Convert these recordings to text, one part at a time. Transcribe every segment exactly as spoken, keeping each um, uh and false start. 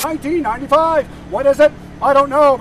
nineteen ninety-five. What is it? I don't know.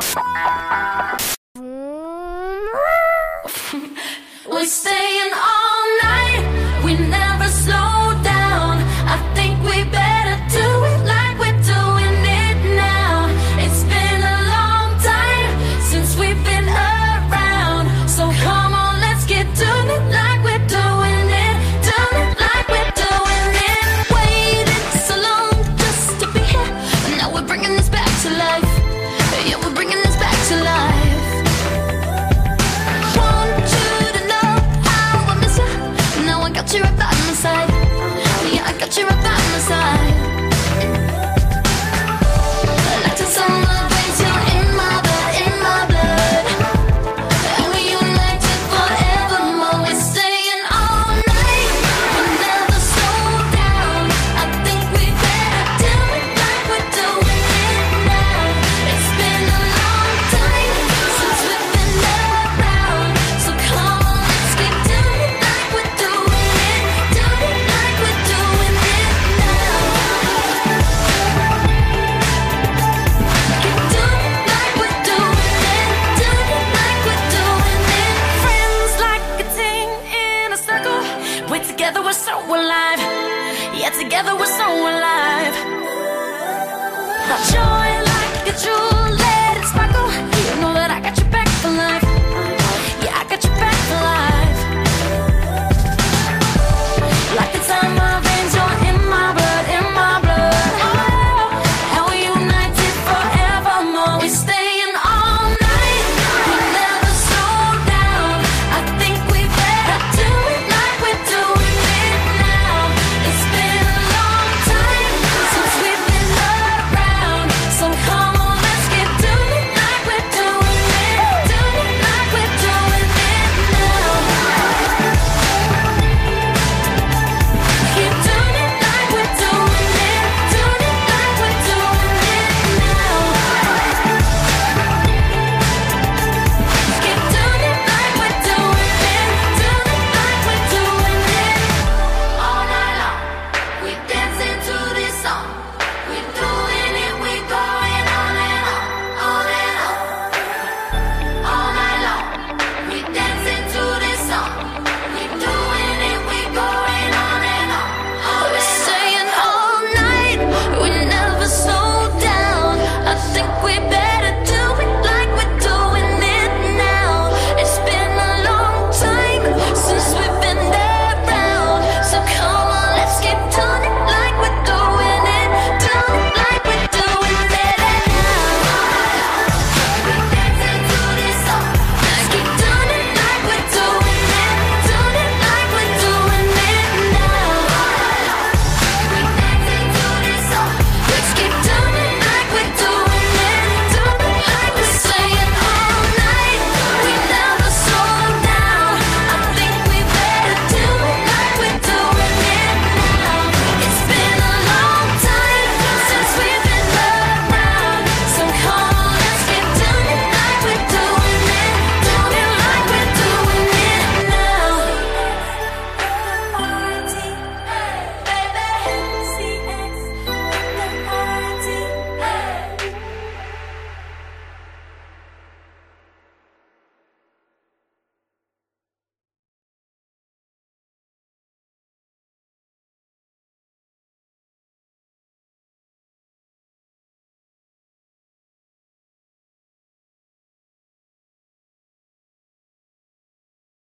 We're staying all night. We never slow down. I think we better do it like we're doing it now. It's been a long time since we've been around. So come on, let's get doing it like we're doing it. Doing it like we're doing it. Waited so long just to be here, but now we're bringing this back to life. Yeah, we're bringing this back to life. I got you right by my side. Yeah, I got you right by my side. Like to celebrate you in my blood, in my blood. And we united forevermore. We're staying all night. We never slow down. I think we better do it like we're doing it now. It's been a long time since we've been around. So come on, let's keep doing it like we're doing it. Together we're so alive. Yeah, together we're so alive.